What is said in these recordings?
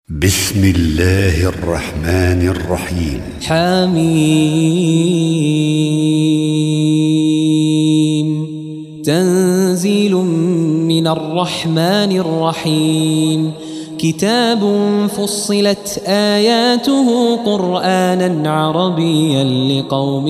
بسم الله الرحمن الرحيم. حميم. تنزيل من الرحمن الرحيم. كتاب فصلت آياته قرآنا عربيا لقوم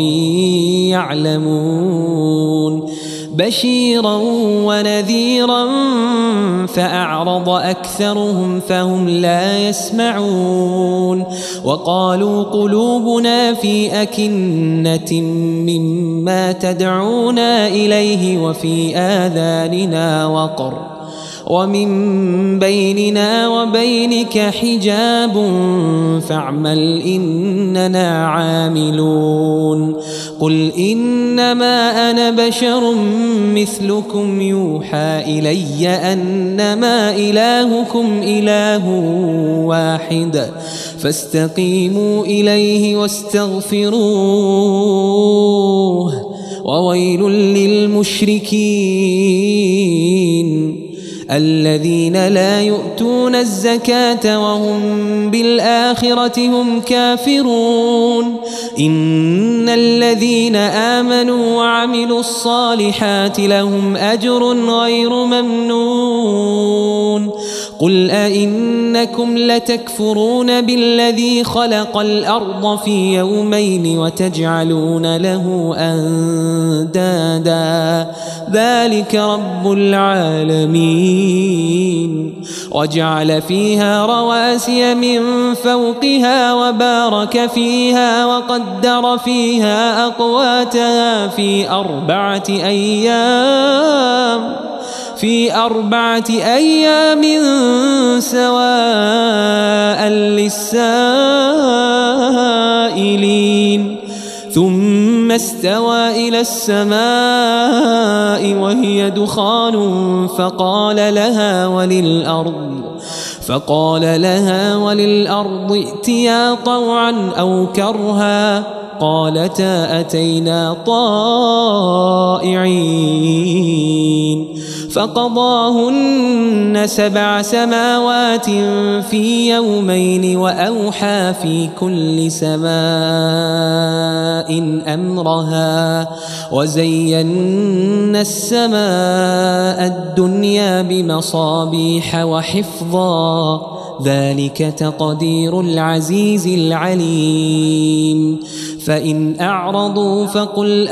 يعلمون بشيرا ونذيرا فأعرض أكثرهم فهم لا يسمعون وقالوا قلوبنا في أكنة مما تدعونا إليه وفي آذاننا وقر ومن بيننا وبينك حجاب فاعمل إننا عاملون قل إنما أنا بشر مثلكم يوحى إلي أنما إلهكم إله واحد فاستقيموا إليه واستغفروه وويل للمشركين الذين لا يؤتون الزكاة وهم بالآخرة هم كافرون إن الذين آمنوا وعملوا الصالحات لهم أجر غير ممنون قل أئنكم لتكفرون بالذي خلق الأرض في يومين وتجعلون له أندادا ذلك رب العالمين وجعل فيها رواسي من فوقها وبارك فيها وقدر فيها أقواتها في أربعة أيام سواء للسائلين ثم استوى إلى السماء وهي دخان فقال لها وللأرض ائتيا طوعا أو كرها قالتا أتينا طائعين فقضاهن 7 سماوات في يومين وأوحى في كل سماء أمرها وزينا السماء الدنيا بمصابيح وحفظا ذلك تقدير العزيز العليم فإن أعرضوا فقل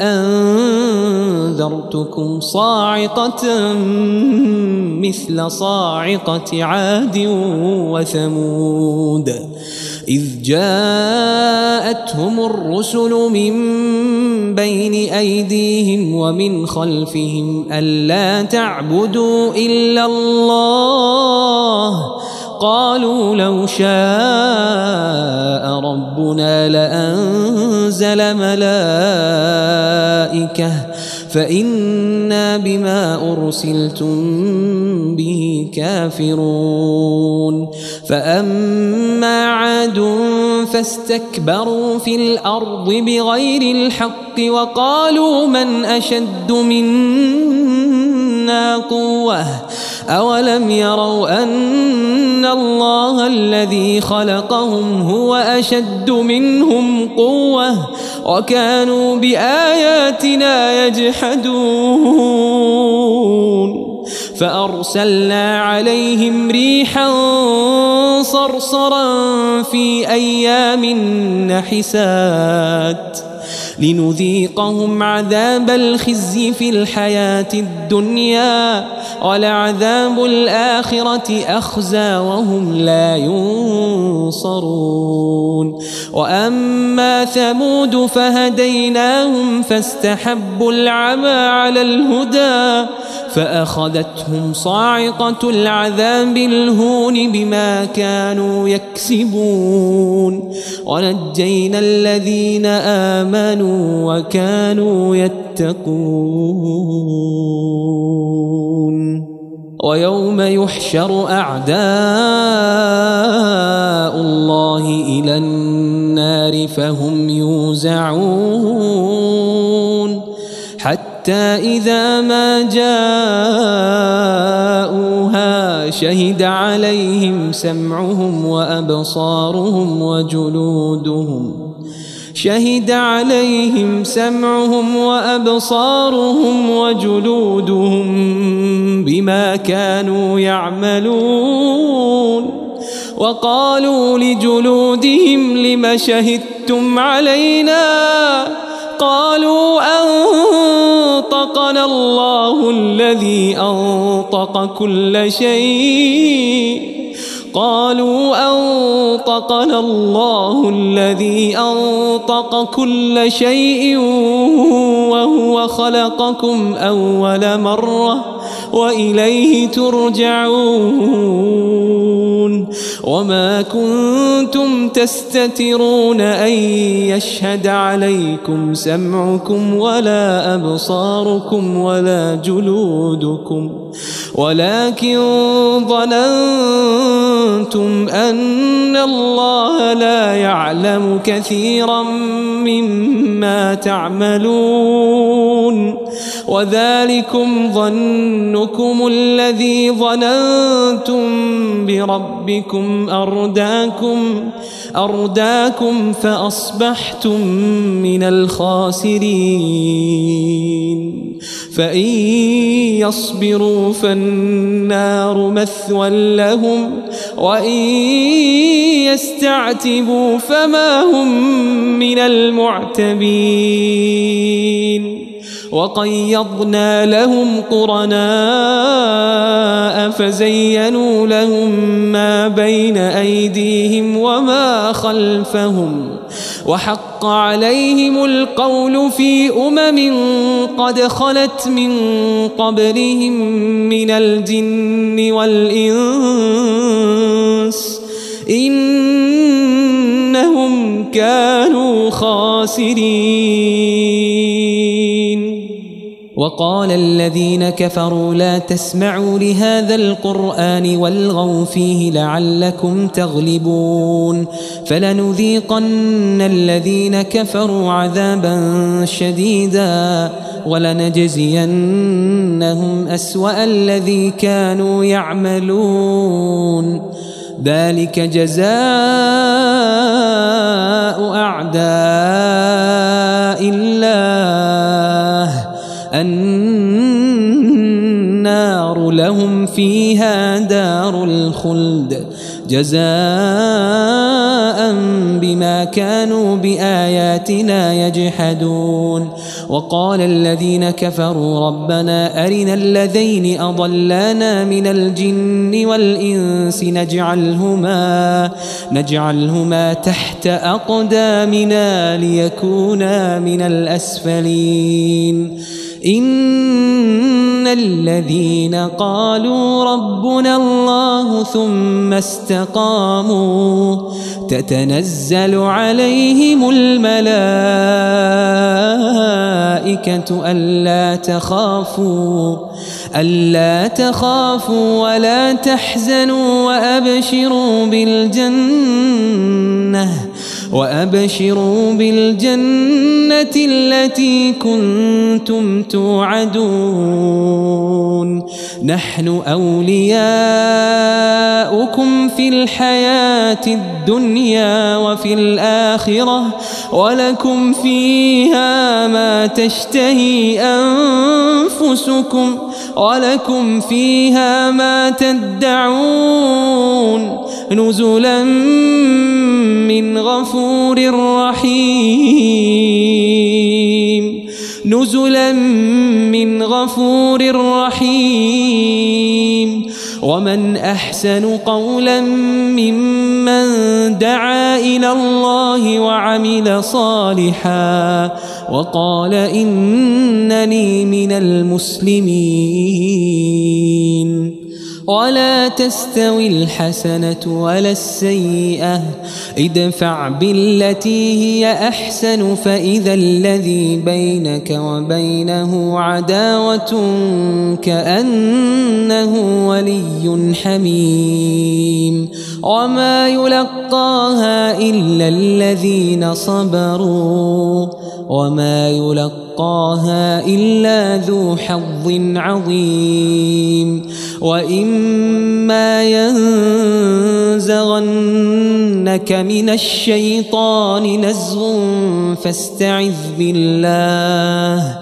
أنذرتكم صاعقة مثل صاعقة عاد وثمود إذ جاءتهم الرسل من بين أيديهم ومن خلفهم ألا تعبدوا إلا الله قالوا لو شاء ربنا لأنزل ملائكة فإنا بما أرسلتم به كافرون فأما عاد فاستكبروا في الأرض بغير الحق وقالوا من أشد منا قوة أولم يروا أن الله الذي خلقهم هو أشد منهم قوة وكانوا بآياتنا يجحدون فأرسلنا عليهم ريحا صرصرا في أيام نحسات لنذيقهم عذاب الخزي في الحياة الدنيا ولعذاب الآخرة أخزى وهم لا ينصرون وأما ثمود فهديناهم فاستحبوا العمى على الهدى فأخذتهم صاعقة العذاب الهون بما كانوا يكسبون ونجينا الذين آمنوا وكانوا يتقون ويوم يحشر أعداء الله إلى النار فهم يوزعون حتى إذا ما جاءوها شهد عليهم سمعهم وأبصارهم وجلودهم بما كانوا يعملون. وقالوا لجلودهم لم شهدتم علينا؟ قالوا أنطقنا الله الذي أنطق كل شيء وهو خلقكم أول مرة وإليه ترجعون. وما كنتم تستترون أن يشهد عليكم سمعكم ولا أبصاركم ولا جلودكم ولكن ظننتم أن الله لا يعلم كثيرا مما تعملون. وذلكم ظنكم الذي ظننتم بربكم أرداكم فأصبحتم من الخاسرين. فإن يصبروا فالنار مثوى لهم وإن يستعتبوا فما هم من المعتبين. وقيضنا لهم قرناء فزينوا لهم ما بين أيديهم وما خلفهم وحق عليهم القول في قد خلت من قبلهم من الجن والإنس إنهم كانوا خاسرين. وقال الذين كفروا لا تسمعوا لهذا القرآن والغوا فيه لعلكم تغلبون. فلنذيقن الذين كفروا عذابا شديدا ولنجزينهم أسوأ الذي كانوا يعملون. ذلك جزاء أعداء الله النار لهم فيها دار الخلد جزاء بما كانوا بآياتنا يجحدون. وقال الذين كفروا ربنا أرنا الذين أضلانا من الجن والإنس نجعلهما تحت أقدامنا ليكونا من الأسفلين. إن الذين قالوا ربنا الله ثم استقاموا تتنزل عليهم الملائكة ألا تخافوا ولا تحزنوا وأبشروا بالجنة التي كنتم توعدون. نحن أولياؤكم في الحياة الدنيا وفي الآخرة ولكم فيها ما تشتهي أنفسكم ولكم فيها ما تدعون نزلا من غفور رحيم. ومن أحسن قولا ممن دعا إلى الله وعمل صالحا وقال إنني من المسلمين. ولا تستوي الحسنة ولا السيئة ادفع بالتي هي أحسن فإذا الذي بينك وبينه عداوة كأنه ولي حميم. وما يلقاها إلا الذين صبروا وما يلقاها إلا ذو حظ عظيم وإما ينزغنك من الشيطان نزغ فاستعذ بالله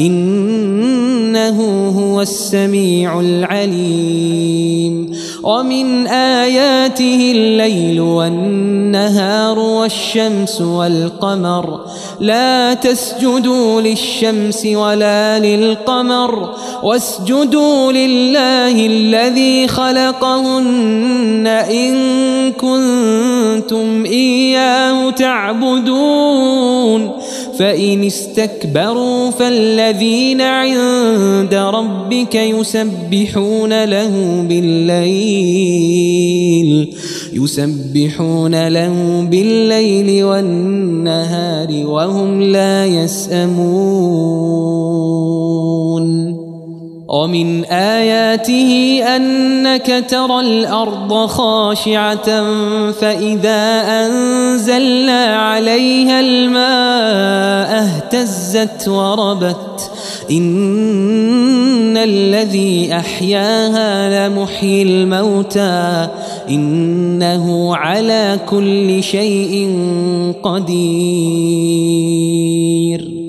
إنه هو السميع العليم ومن آياته الليل والنهار والشمس والقمر لا تسجدوا للشمس ولا للقمر واسجدوا لله الذي خلقهن إن كنتم إياه تعبدون فإن استكبروا فالذين عند ربك يسبحون له بالليل والنهار وهم لا يسأمون ومن آياته أنك ترى الأرض خاشعة فإذا أنزلنا عليها الماء اهتزت وربت إن الذي أحياها لمحيي الموتى إنه على كل شيء قدير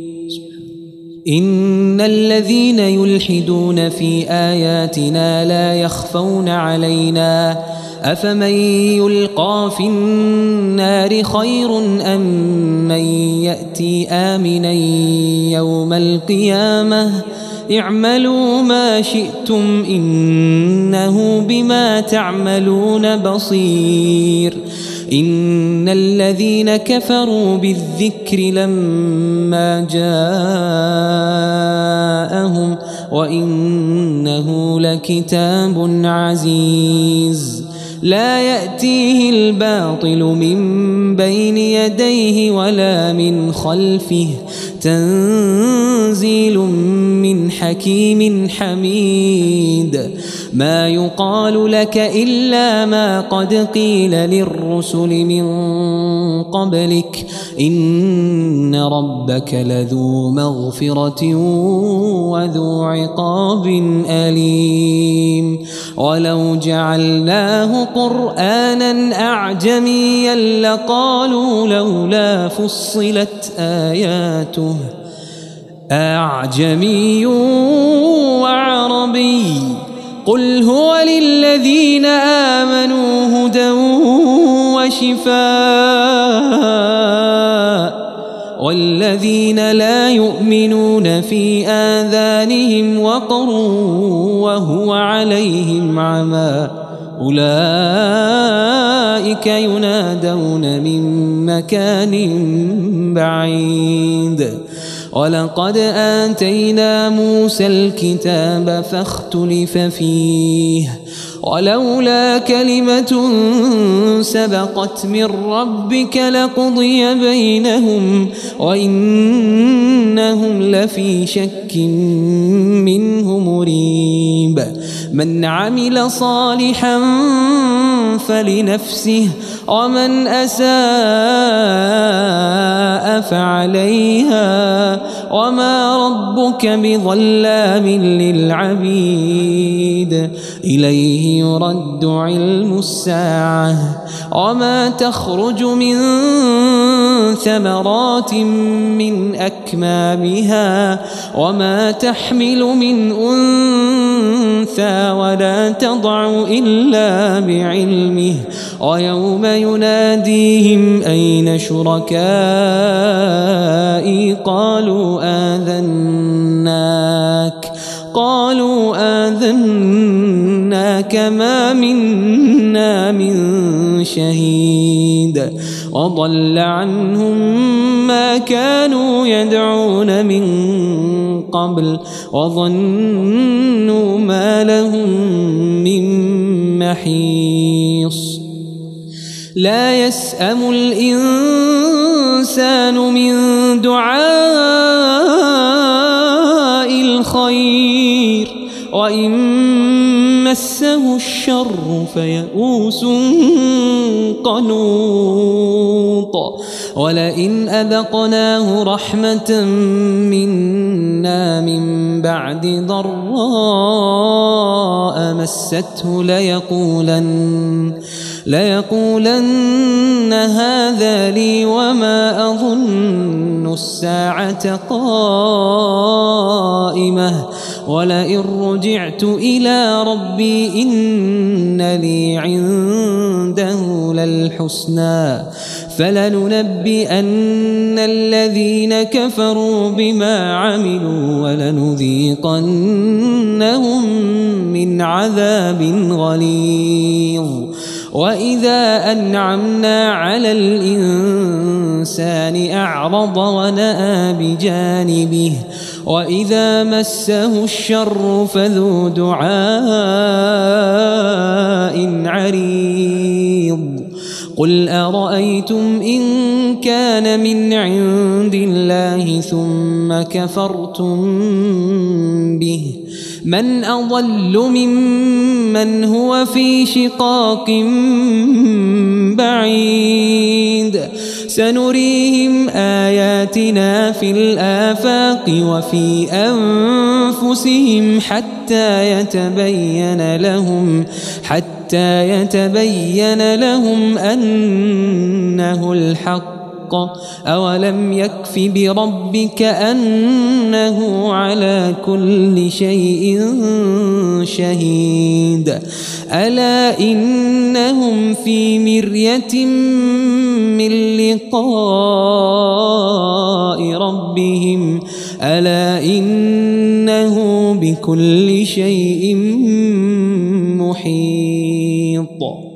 إن الذين يلحدون في آياتنا لا يخفون علينا أفمن يلقى في النار خير أم من يأتي آمنا يوم القيامة اعملوا ما شئتم إنه بما تعملون بصير إن الذين كفروا بالذكر لما جاءهم وإنه لكتاب عزيز لا يأتيه الباطل من بين يديه ولا من خلفه تنزيل من حكيم حميد ما يقال لك إلا ما قد قيل للرسل من قبلك إن ربك لذو مغفرة وذو عقاب أليم ولو جعلناه قرآنا أعجميا لقالوا لولا فصلت آياته أعجمي وعربي قل هو للذين آمنوا هدى وشفاء والذين لا يؤمنون في آذانهم وقر وهو عليهم عمى أولئك ينادون من مكان بعيد ولقد آتينا موسى الكتاب فاختلف فيه ولولا كلمة سبقت من ربك لقضي بينهم وإنهم لفي شك منه مريب من عمل صالحا فلنفسه ومن أساء فعليها وما ربك بظلام للعبيد إليه يرد علم الساعة وما تخرج من ثمرات من أكمامها وما تحمل من أنثى ولا تضع إلا بعلمه ويوم يناديهم أين شركائي قالوا آذناك ما منا من شهيد وضل عنهم ما كانوا يدعون من قبل وظنوا ما لهم من محيص لا يسأم الإنسان من دعاء الخير وإن مسه الشر فيئوس قنوط ولئن أذقناه رحمة منا من بعد ضراء مسته ليقولن هذا لي وما أظن الساعة قائمة ولئن رجعت إلى ربي إن لي عنده للحسنى فلننبئن الذين كفروا بما عملوا ولنذيقنهم من عذاب غليظ وإذا أنعمنا على الإنسان أعرض ونأى بجانبه وإذا مسه الشر فذو دعاء عريض قل أرأيتم إن كان من عند الله ثم كفرتم به من أضل ممن هو في شقاق بعيد سنريهم آياتنا في الآفاق وفي أنفسهم حتى يتبين لهم أنه الحق أولم يكف بربك أنه على كل شيء شهيد ألا إنهم في مرية من لقاء ربهم ألا إنه بكل شيء محيط